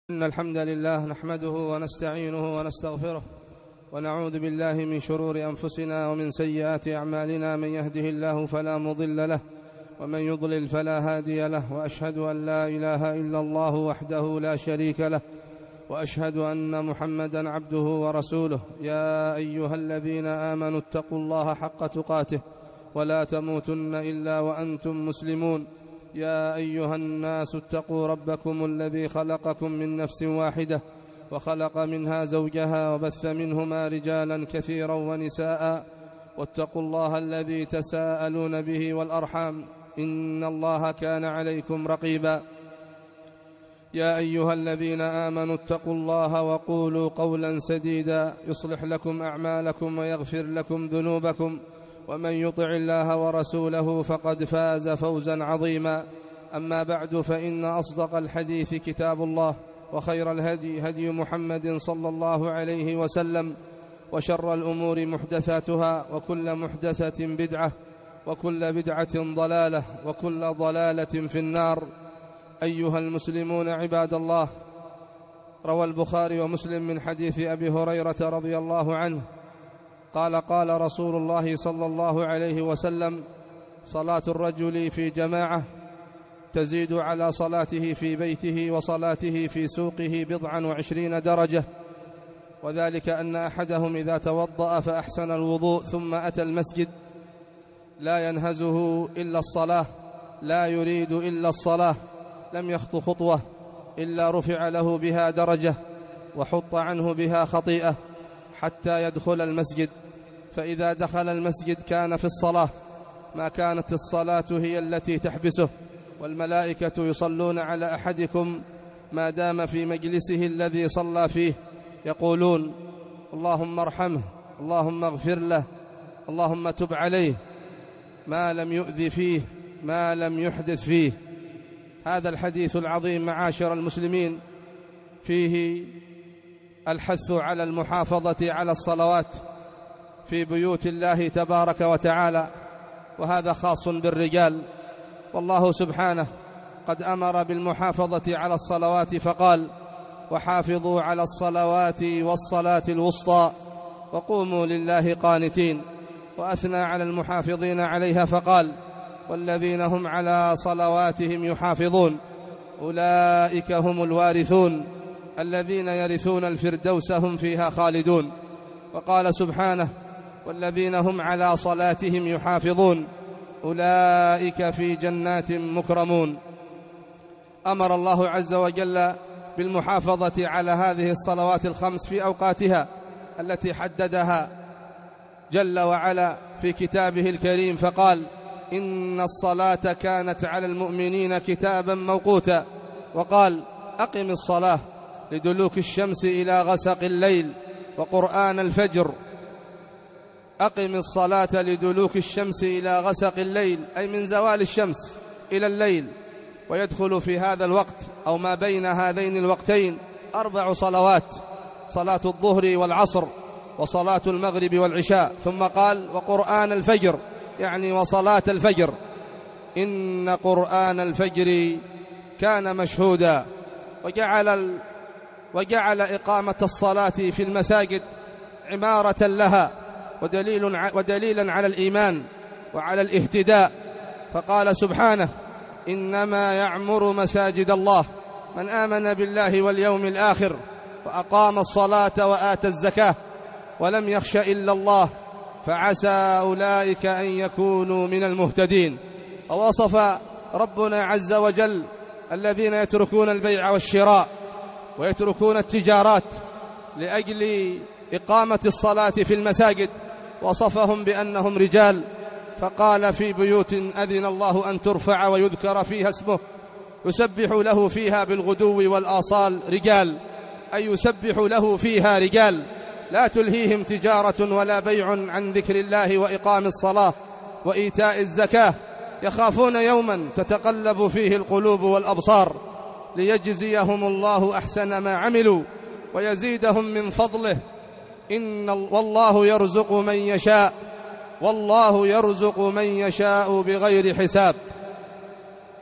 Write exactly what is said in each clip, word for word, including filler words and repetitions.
إن الحمد لله نحمده ونستعينه ونستغفره ونعوذ بالله من شرور أنفسنا ومن سيئات أعمالنا. من يهده الله فلا مضل له ومن يضلل فلا هادي له، وأشهد أن لا إله إلا الله وحده لا شريك له، وأشهد أن محمدًا عبده ورسوله. يا أيها الذين آمنوا اتقوا الله حق تقاته ولا تموتن إلا وأنتم مسلمون. يا أيها الناس اتقوا ربكم الذي خلقكم من نفس واحدة وخلق منها زوجها وبث منهما رجالا كثيرا ونساء، واتقوا الله الذي تساءلون به والأرحام، إن الله كان عليكم رقيبا. يا أيها الذين آمنوا اتقوا الله وقولوا قولا سديدا يصلح لكم أعمالكم ويغفر لكم ذنوبكم، ومن يطع الله ورسوله فقد فاز فوزا عظيما. أما بعد، فإن أصدق الحديث كتاب الله، وخير الهدي هدي محمد صلى الله عليه وسلم، وشر الأمور محدثاتها، وكل محدثة بدعة، وكل بدعة ضلالة، وكل ضلالة في النار. أيها المسلمون عباد الله، روى البخاري ومسلم من حديث أبي هريرة رضي الله عنه قال: قال رسول الله صلى الله عليه وسلم: صلاة الرجل في جماعة تزيد على صلاته في بيته وصلاته في سوقه بضعا وعشرين درجة، وذلك أن أحدهم إذا توضأ فأحسن الوضوء ثم أتى المسجد لا ينهزه إلا الصلاة، لا يريد إلا الصلاة، لم يخط خطوة إلا رفع له بها درجة وحط عنه بها خطيئة حتى يدخل المسجد. فإذا دخل المسجد كان في الصلاة، ما كانت الصلاة هي التي تحبسه. والملائكة يصلون على أحدكم ما دام في مجلسه الذي صلى فيه، يقولون: اللهم ارحمه، اللهم اغفر له، اللهم تب عليه، ما لم يؤذي فيه، ما لم يحدث فيه. هذا الحديث العظيم معاشر المسلمين فيه الحث على المحافظة على الصلوات في بيوت الله تبارك وتعالى، وهذا خاص بالرجال. والله سبحانه قد أمر بالمحافظة على الصلوات فقال: وحافظوا على الصلوات والصلاة الوسطى وقوموا لله قانتين. وأثنى على المحافظين عليها فقال: والذين هم على صلواتهم يحافظون أولئك هم الوارثون الذين يرثون الفردوس هم فيها خالدون. وقال سبحانه: والذين هم على صلاتهم يحافظون أولئك في جنات مكرمون. أمر الله عز وجل بالمحافظة على هذه الصلوات الخمس في أوقاتها التي حددها جل وعلا في كتابه الكريم، فقال: إن الصلاة كانت على المؤمنين كتابا موقوتا. وقال: أقم الصلاة لدلوك الشمس إلى غسق الليل وقرآن الفجر. أقم الصلاة لدلوك الشمس إلى غسق الليل، أي من زوال الشمس إلى الليل. ويدخل في هذا الوقت أو ما بين هذين الوقتين أربع صلوات: صلاة الظهر والعصر، وصلاة المغرب والعشاء. ثم قال: وقرآن الفجر، يعني وصلاة الفجر. إن قرآن الفجر كان مشهودا. وجعل, وجعل إقامة الصلاة في المساجد عمارة لها ودليل ودليلا على الإيمان وعلى الاهتداء. فقال سبحانه: إنما يعمر مساجد الله من آمن بالله واليوم الآخر وأقام الصلاة وآتى الزكاة ولم يخش إلا الله فعسى أولئك أن يكونوا من المهتدين. ووصف ربنا عز وجل الذين يتركون البيع والشراء ويتركون التجارات لأجل إقامة الصلاة في المساجد، وصفهم بأنهم رجال، فقال: في بيوت أذن الله أن ترفع ويذكر فيها اسمه يسبح له فيها بالغدو والآصال رجال، أي يسبح له فيها رجال لا تلهيهم تجارة ولا بيع عن ذكر الله وإقام الصلاة وإيتاء الزكاة، يخافون يوما تتقلب فيه القلوب والأبصار ليجزيهم الله أحسن ما عملوا ويزيدهم من فضله. إن والله يرزق من يشاء والله يرزق من يشاء بغير حساب.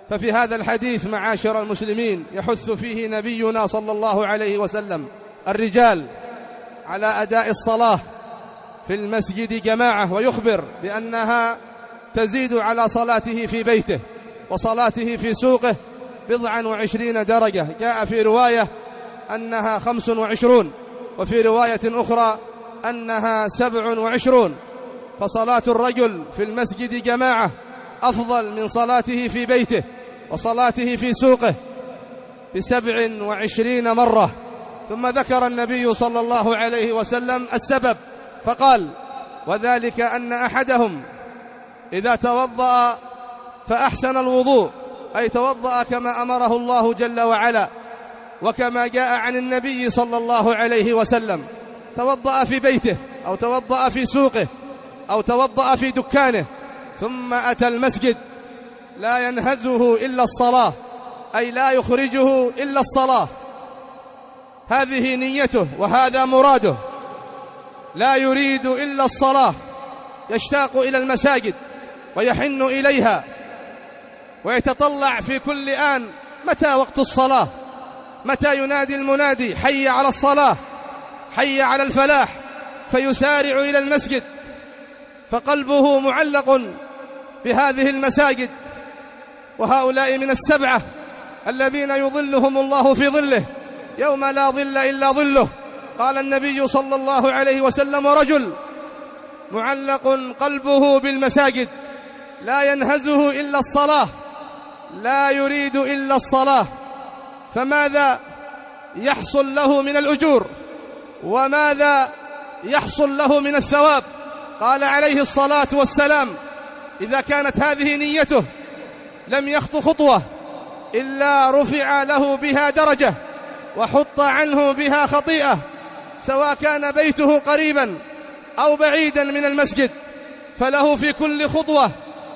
ففي هذا الحديث معاشر المسلمين يحث فيه نبينا صلى الله عليه وسلم الرجال على أداء الصلاة في المسجد جماعة، ويخبر بأنها تزيد على صلاته في بيته وصلاته في سوقه بضعا وعشرين درجة. جاء في رواية أنها خمس وعشرون، وفي رواية أخرى أنها سبع وعشرون. فصلاة الرجل في المسجد جماعة أفضل من صلاته في بيته وصلاته في سوقه بسبع وعشرين مرة. ثم ذكر النبي صلى الله عليه وسلم السبب فقال: وذلك أن أحدهم إذا توضأ فأحسن الوضوء، أي توضأ كما أمره الله جل وعلا وكما جاء عن النبي صلى الله عليه وسلم، توضأ في بيته أو توضأ في سوقه أو توضأ في دكانه، ثم أتى المسجد لا ينهزه إلا الصلاة، أي لا يخرجه إلا الصلاة. هذه نيته وهذا مراده، لا يريد إلا الصلاة، يشتاق إلى المساجد ويحن إليها ويتطلع في كل آن متى وقت الصلاة، متى ينادي المنادي: حي على الصلاة، حي على الفلاح، فيسارع إلى المسجد، فقلبه معلق بهذه المساجد. وهؤلاء من السبعة الذين يظلهم الله في ظله يوم لا ظل إلا ظله. قال النبي صلى الله عليه وسلم: ورجل معلق قلبه بالمساجد لا ينهزه إلا الصلاة، لا يريد إلا الصلاة. فماذا يحصل له من الأجور وماذا يحصل له من الثواب؟ قال عليه الصلاة والسلام: إذا كانت هذه نيته لم يخط خطوة إلا رفع له بها درجة وحط عنه بها خطيئة، سواء كان بيته قريبا أو بعيدا من المسجد، فله في كل خطوة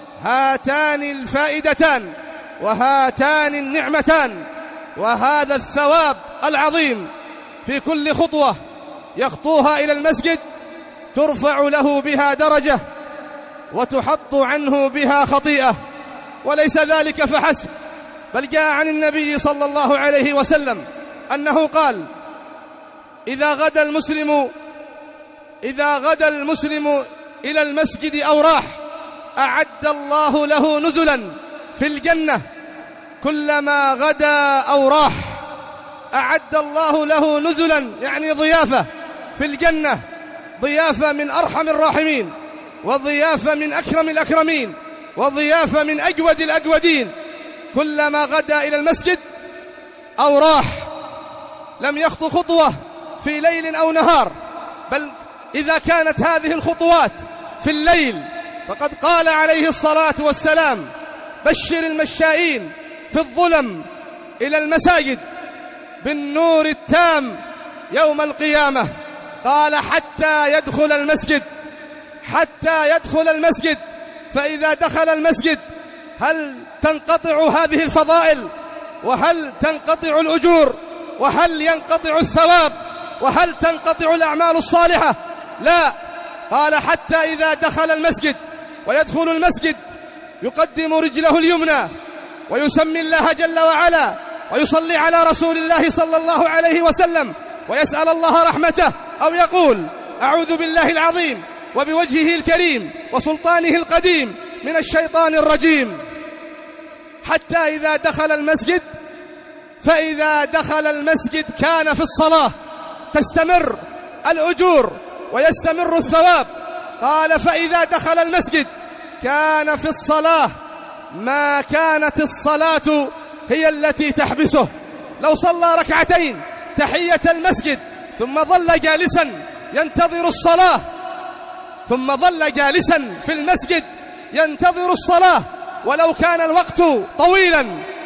هاتان الفائدتان وهاتان النعمتان وهذا الثواب العظيم. في كل خطوة يخطوها إلى المسجد ترفع له بها درجة وتحط عنه بها خطيئة. وليس ذلك فحسب، بل جاء عن النبي صلى الله عليه وسلم أنه قال: إذا غدا المسلم إذا غدا المسلم إلى المسجد أو راح أعد الله له نزلا في الجنة. كلما غدا أو راح أعد الله له نزلا، يعني ضيافة في الجنة، ضيافة من أرحم الراحمين، وضيافة من أكرم الأكرمين، وضيافة من أجود الأجودين. كلما غدا إلى المسجد أو راح لم يخطو خطوة في ليل أو نهار، بل إذا كانت هذه الخطوات في الليل فقد قال عليه الصلاة والسلام: بشر المشائين في الظلم إلى المساجد بالنور التام يوم القيامة. قال: حتى يدخل المسجد، حتى يدخل المسجد. فإذا دخل المسجد هل تنقطع هذه الفضائل؟ وهل تنقطع الأجور؟ وهل ينقطع الثواب؟ وهل تنقطع الأعمال الصالحة؟ لا. قال: حتى إذا دخل المسجد، ويدخل المسجد يقدم رجله اليمنى ويسمي الله جل وعلا ويصلي على رسول الله صلى الله عليه وسلم ويسأل الله رحمته، أو يقول: أعوذ بالله العظيم وبوجهه الكريم وسلطانه القديم من الشيطان الرجيم. حتى إذا دخل المسجد، فإذا دخل المسجد كان في الصلاة تستمر الأجور ويستمر الثواب. قال: فإذا دخل المسجد كان في الصلاة ما كانت الصلاة هي التي تحبسه. لو صلى ركعتين تحية المسجد ثم ظل جالسا ينتظر الصلاة، ثم ظل جالسا في المسجد ينتظر الصلاة ولو كان الوقت طويلا،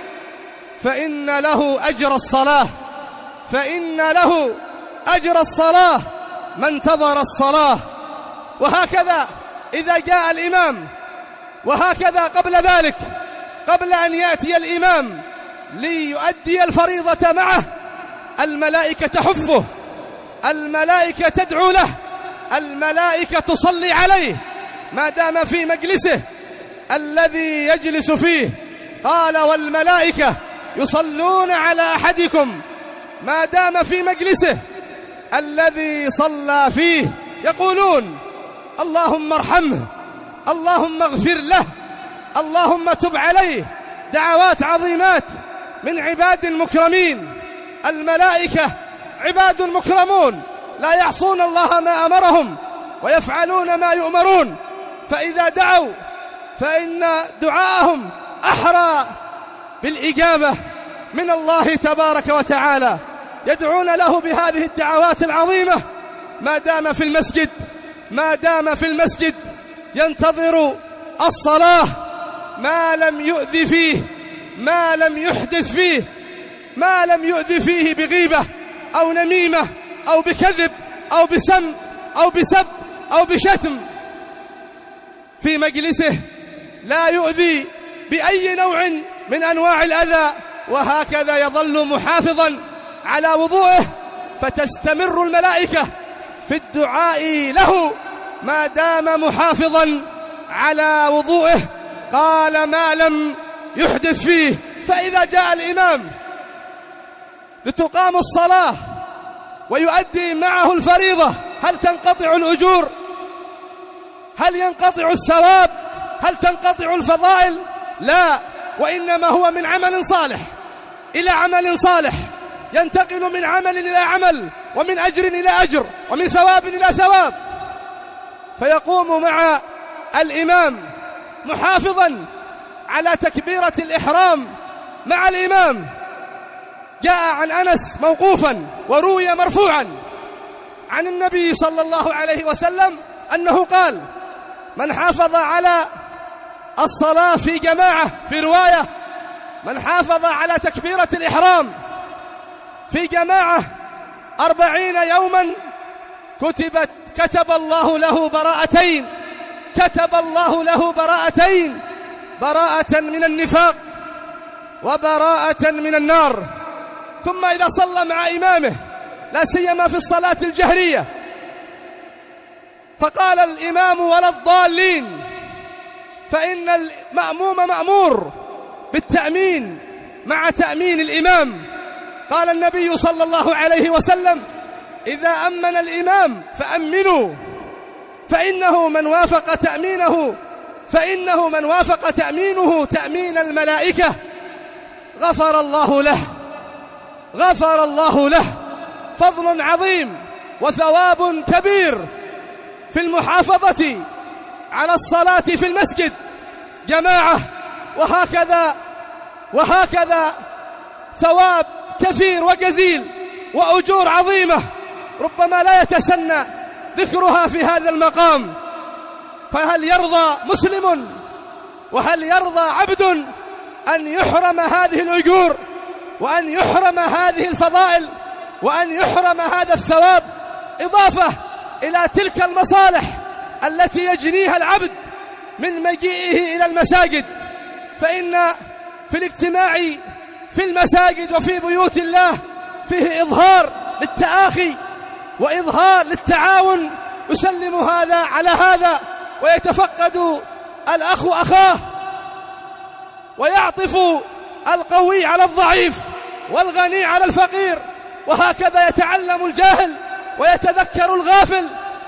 فإن له أجر الصلاة، فإن له أجر الصلاة من انتظر الصلاة. وهكذا إذا جاء الإمام، وهكذا قبل ذلك، قبل أن يأتي الإمام ليؤدي الفريضة معه، الملائكة تحفه، الملائكة تدعو له، الملائكة تصلي عليه ما دام في مجلسه الذي يجلس فيه. قال والملائكة يصلون على أحدكم ما دام في مجلسه الذي صلى فيه يقولون اللهم ارحمه، اللهم اغفر له، اللهم تب عليه. دعوات عظيمات من عباد مكرمين. الملائكة عباد مكرمون لا يعصون الله ما أمرهم ويفعلون ما يؤمرون، فإذا دعوا فإن دعاءهم أحرى بالإجابة من الله تبارك وتعالى. يدعون له بهذه الدعوات العظيمة ما دام في المسجد، ما دام في المسجد ينتظر الصلاة، ما لم يؤذي فيه، ما لم يحدث فيه، ما لم يؤذي فيه بغيبة أو نميمة أو بكذب أو بسم أو بسب أو بشتم. في مجلسه لا يؤذي بأي نوع من أنواع الأذى، وهكذا يظل محافظا على وضوءه، فتستمر الملائكة في الدعاء له ما دام محافظا على وضوءه. قال ما لم يحدث فيه. فإذا جاء الإمام لتقام الصلاة ويؤدي معه الفريضة، هل تنقطع الأجور؟ هل ينقطع الثواب؟ هل تنقطع الفضائل؟ لا، وإنما هو من عمل صالح إلى عمل صالح، ينتقل من عمل إلى عمل، ومن أجر إلى أجر، ومن ثواب إلى ثواب. فيقوم مع الإمام محافظا على تكبيرة الإحرام مع الإمام. جاء عن أنس موقوفا وروي مرفوعا عن النبي صلى الله عليه وسلم أنه قال من حافظ على الصلاة في جماعة، في رواية من حافظ على تكبيرة الإحرام في جماعة أربعين يوما كتبت كتب الله له براءتين، كتب الله له براءتين، براءة من النفاق وبراءة من النار. ثم إذا صلى مع إمامه لا سيما في الصلاة الجهرية فقال الإمام ولا الضالين، فإن المأموم مأمور بالتأمين مع تأمين الإمام. قال النبي صلى الله عليه وسلم إذا أمن الإمام فأمنوا، فإنه من وافق تأمينه فإنه من وافق تأمينه تأمين الملائكة غفر الله له، غفر الله له. فضل عظيم وثواب كبير في المحافظة على الصلاة في المسجد جماعة، وهكذا وهكذا ثواب كثير وجزيل وأجور عظيمة ربما لا يتسنى ذكرها في هذا المقام. فهل يرضى مسلم وهل يرضى عبد أن يحرم هذه الأجور وأن يحرم هذه الفضائل وأن يحرم هذا الثواب، إضافة إلى تلك المصالح التي يجنيها العبد من مجيئه إلى المساجد؟ فإن في الاجتماع في المساجد وفي بيوت الله فيه إظهار للتآخي وإظهار للتعاون، يسلم هذا على هذا ويتفقد الأخ أخاه ويعطف القوي على الضعيف والغني على الفقير، وهكذا يتعلم الجاهل ويتذكر الغافل.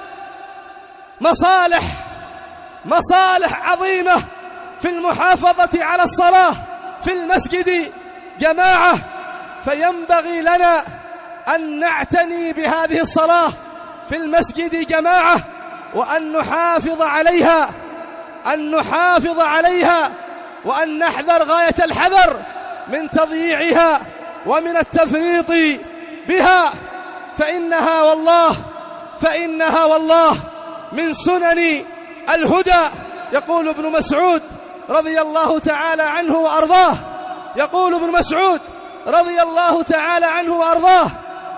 مصالح مصالح عظيمة في المحافظة على الصلاة في المسجد جماعة، فينبغي لنا أن نعتني بهذه الصلاة في المسجد جماعة وأن نحافظ عليها أن نحافظ عليها وأن نحذر غاية الحذر من تضييعها ومن التفريط بها، فإنها والله فإنها والله من سنن الهدى. يقول ابن مسعود رضي الله تعالى عنه وأرضاه يقول ابن مسعود رضي الله تعالى عنه وأرضاه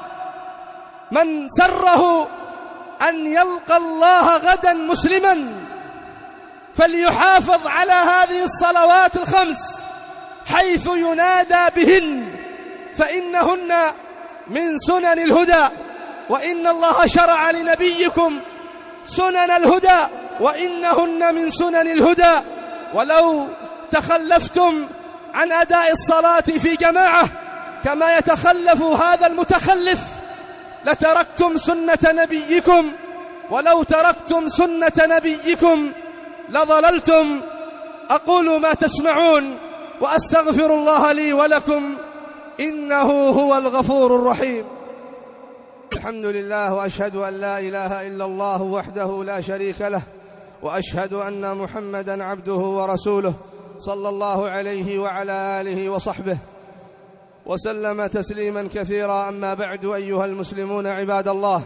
من سره أن يلقى الله غدا مسلما فليحافظ على هذه الصلوات الخمس حيث ينادى بهن، فإنهن من سنن الهدى، وإن الله شرع لنبيكم سنن الهدى وإنهن من سنن الهدى، ولو تخلفتم عن أداء الصلاة في جماعة كما يتخلف هذا المتخلف لتركتم سنة نبيكم، ولو تركتم سنة نبيكم لضللتم. أقول ما تسمعون وأستغفر الله لي ولكم إنه هو الغفور الرحيم. الحمد لله، وأشهد أن لا إله إلا الله وحده لا شريك له، وأشهد أن محمدًا عبده ورسوله صلى الله عليه وعلى آله وصحبه وسلم تسليمًا كثيرا. أما بعد، أيها المسلمون عباد الله،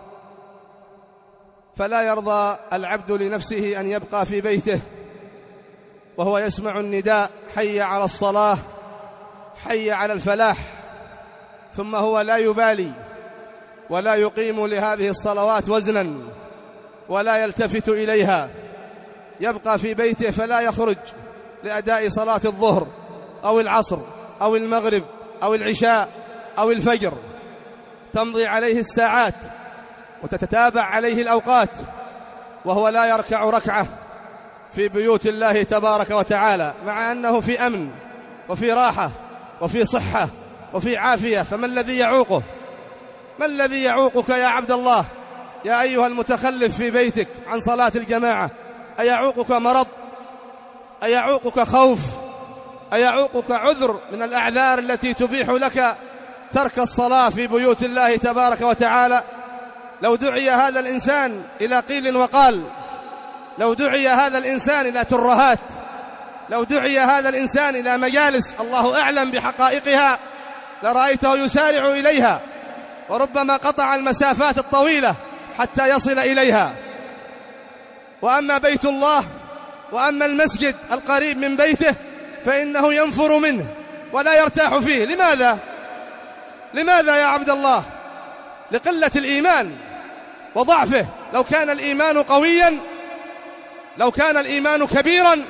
فلا يرضى العبد لنفسه أن يبقى في بيته وهو يسمع النداء حي على الصلاة، حي على الفلاح، ثم هو لا يبالي ولا يقيم لهذه الصلوات وزنا ولا يلتفت إليها، يبقى في بيته فلا يخرج لأداء صلاة الظهر أو العصر أو المغرب أو العشاء أو الفجر. تمضي عليه الساعات وتتتابع عليه الأوقات وهو لا يركع ركعة في بيوت الله تبارك وتعالى، مع أنه في أمن وفي راحة وفي صحة وفي عافية. فما الذي يعوقه؟ ما الذي يعوقك يا عبد الله يا أيها المتخلف في بيتك عن صلاة الجماعة؟ أيعوقك مرض؟ أيعوقك خوف؟ أيعوقك عذر من الأعذار التي تبيح لك ترك الصلاة في بيوت الله تبارك وتعالى؟ لو دعي هذا الإنسان إلى قيل وقال، لو دعي هذا الإنسان إلى ترهات، لو دعي هذا الإنسان إلى مجالس الله أعلم بحقائقها لرأيته يسارع إليها، وربما قطع المسافات الطويلة حتى يصل إليها. وأما بيت الله وأما المسجد القريب من بيته فإنه ينفر منه ولا يرتاح فيه. لماذا؟ لماذا يا عبد الله؟ لقلة الإيمان وضعفه. لو كان الإيمان قويا، لو كان الإيمان كبيرا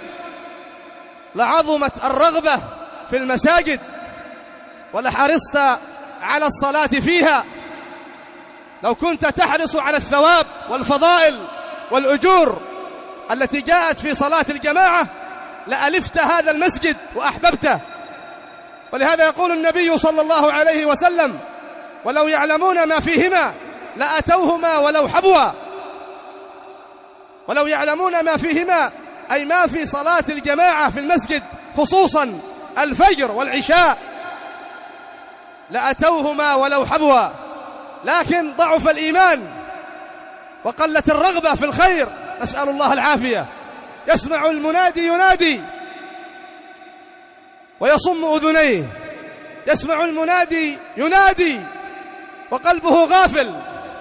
لعظمت الرغبة في المساجد ولحرصت على الصلاة فيها. لو كنت تحرص على الثواب والفضائل والأجور التي جاءت في صلاة الجماعة لألفت هذا المسجد وأحببته. ولهذا يقول النبي صلى الله عليه وسلم: ولو يعلمون ما فيهما لأتوهما ولو حبوا. ولو يعلمون ما فيهما أي ما في صلاة الجماعة في المسجد، خصوصا الفجر والعشاء، لأتوهما ولو حبوا. لكن ضعف الإيمان وقلت الرغبة في الخير، نسأل الله العافية. يسمع المنادي ينادي ويصم أذنيه، يسمع المنادي ينادي وقلبه غافل،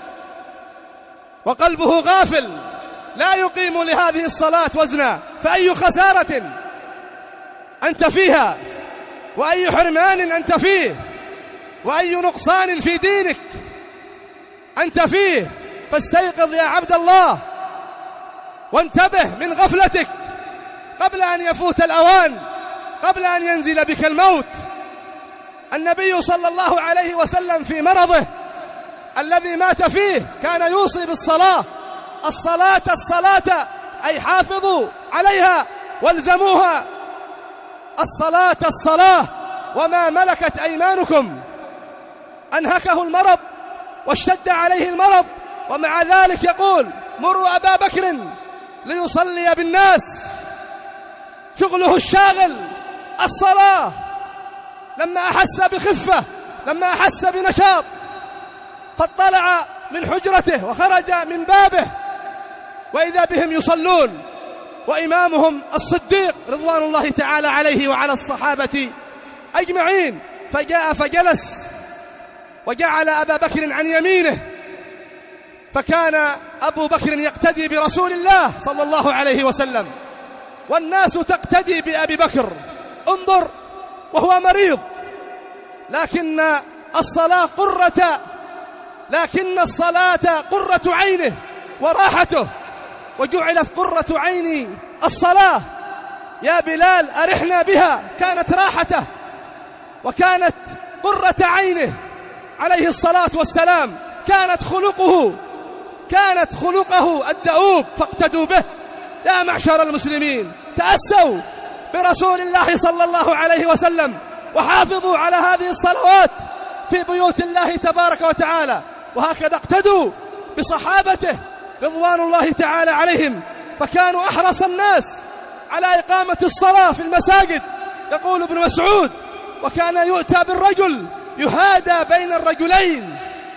وقلبه غافل لا يقيم لهذه الصلاة وزنا. فأي خسارة أنت فيها، وأي حرمان أنت فيه، وأي نقصان في دينك أنت فيه. فاستيقظ يا عبد الله وانتبه من غفلتك قبل أن يفوت الأوان، قبل أن ينزل بك الموت. النبي صلى الله عليه وسلم في مرضه الذي مات فيه كان يوصي بالصلاة، الصلاة الصلاة، أي حافظوا عليها والزموها. الصلاة الصلاة وما ملكت أيمانكم. أنهكه المرض واشتد عليه المرض، ومع ذلك يقول: مروا أبا بكر ليصلي بالناس. شغله الشاغل الصلاة. لما أحس بخفة، لما أحس بنشاط، فاطلع من حجرته وخرج من بابه وإذا بهم يصلون، وإمامهم الصديق رضوان الله تعالى عليه وعلى الصحابة أجمعين. فجاء فجلس وجعل أبا بكر عن يمينه، فكان أبو بكر يقتدي برسول الله صلى الله عليه وسلم، والناس تقتدي بأبي بكر. انظر وهو مريض، لكن الصلاة قرة لكن الصلاة قرة عينه وراحته، وجعلت قرة عيني الصلاة. يا بلال أرحنا بها. كانت راحته وكانت قرة عينه عليه الصلاة والسلام. كانت خلقه كانت خلقه الدؤوب، فاقتدوا به. يا معشر المسلمين، تأسوا برسول الله صلى الله عليه وسلم، وحافظوا على هذه الصلوات في بيوت الله تبارك وتعالى. وهكذا اقتدوا بصحابته رضوان الله تعالى عليهم، فكانوا أحرص الناس على إقامة الصلاة في المساجد. يقول ابن مسعود: وكان يؤتى بالرجل يهادى بين الرجلين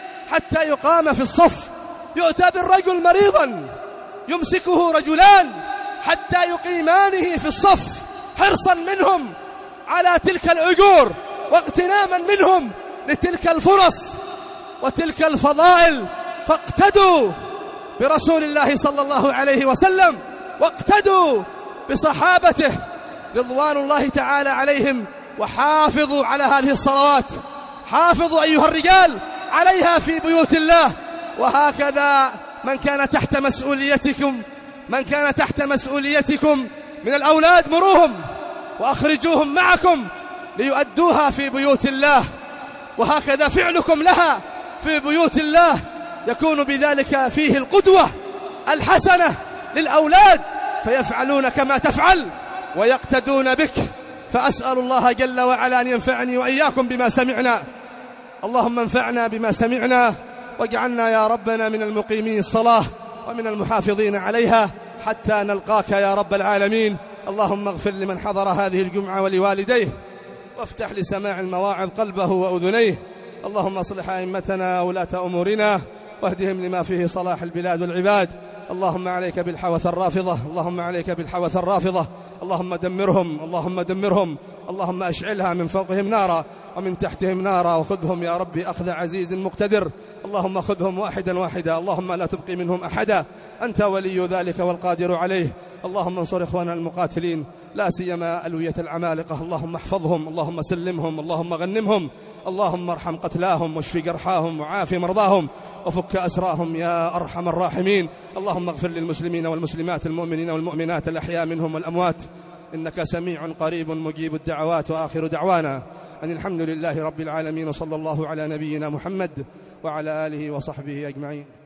حتى يقام في الصف. يؤتى بالرجل مريضا يمسكه رجلان حتى يقيمانه في الصف، حرصا منهم على تلك الأجور واغتناما منهم لتلك الفرص وتلك الفضائل. فاقتدوا برسول الله صلى الله عليه وسلم، واقتدوا بصحابته رضوان الله تعالى عليهم، وحافظوا على هذه الصلوات. حافظوا أيها الرجال عليها في بيوت الله. وهكذا من كان تحت مسؤوليتكم من كان تحت مسؤوليتكم من الأولاد مروهم وأخرجوهم معكم ليؤدوها في بيوت الله. وهكذا فعلكم لها في بيوت الله يكون بذلك فيه القدوة الحسنة للأولاد، فيفعلون كما تفعل ويقتدون بك. فأسأل الله جل وعلا أن ينفعني وإياكم بما سمعنا. اللهم انفعنا بما سمعنا، واجعلنا يا ربنا من المقيمين الصلاة ومن المحافظين عليها حتى نلقاك يا رب العالمين. اللهم اغفر لمن حضر هذه الجمعة ولوالديه، وافتح لسماع المواعظ قلبه وأذنيه. اللهم اصلح أئمتنا وولاة أمورنا، واهدهم لما فيه صلاح البلاد والعباد. اللهم عليك بالحوث الرافضة، اللهم عليك بالحوث الرافضة، اللهم دمرهم، اللهم دمرهم، اللهم أشعلها من فوقهم نارا ومن تحتهم نارا، وخذهم يا ربي أخذ عزيز مقتدر. اللهم خذهم واحدا واحدا، اللهم لا تبقي منهم أحدا، أنت ولي ذلك والقادر عليه. اللهم انصر إخواننا المقاتلين، لا سيما ألوية العمالقة، اللهم احفظهم، اللهم سلمهم، اللهم غنمهم، اللهم ارحم قتلاهم واشف جرحاهم وعاف مرضاهم وفك أسراهم يا أرحم الراحمين. اللهم اغفر للمسلمين والمسلمات، المؤمنين والمؤمنات، الأحياء منهم والأموات، إنك سميع قريب مجيب الدعوات. وآخر دعوانا أن الحمد لله رب العالمين، وصلى الله على نبينا محمد وعلى آله وصحبه أجمعين.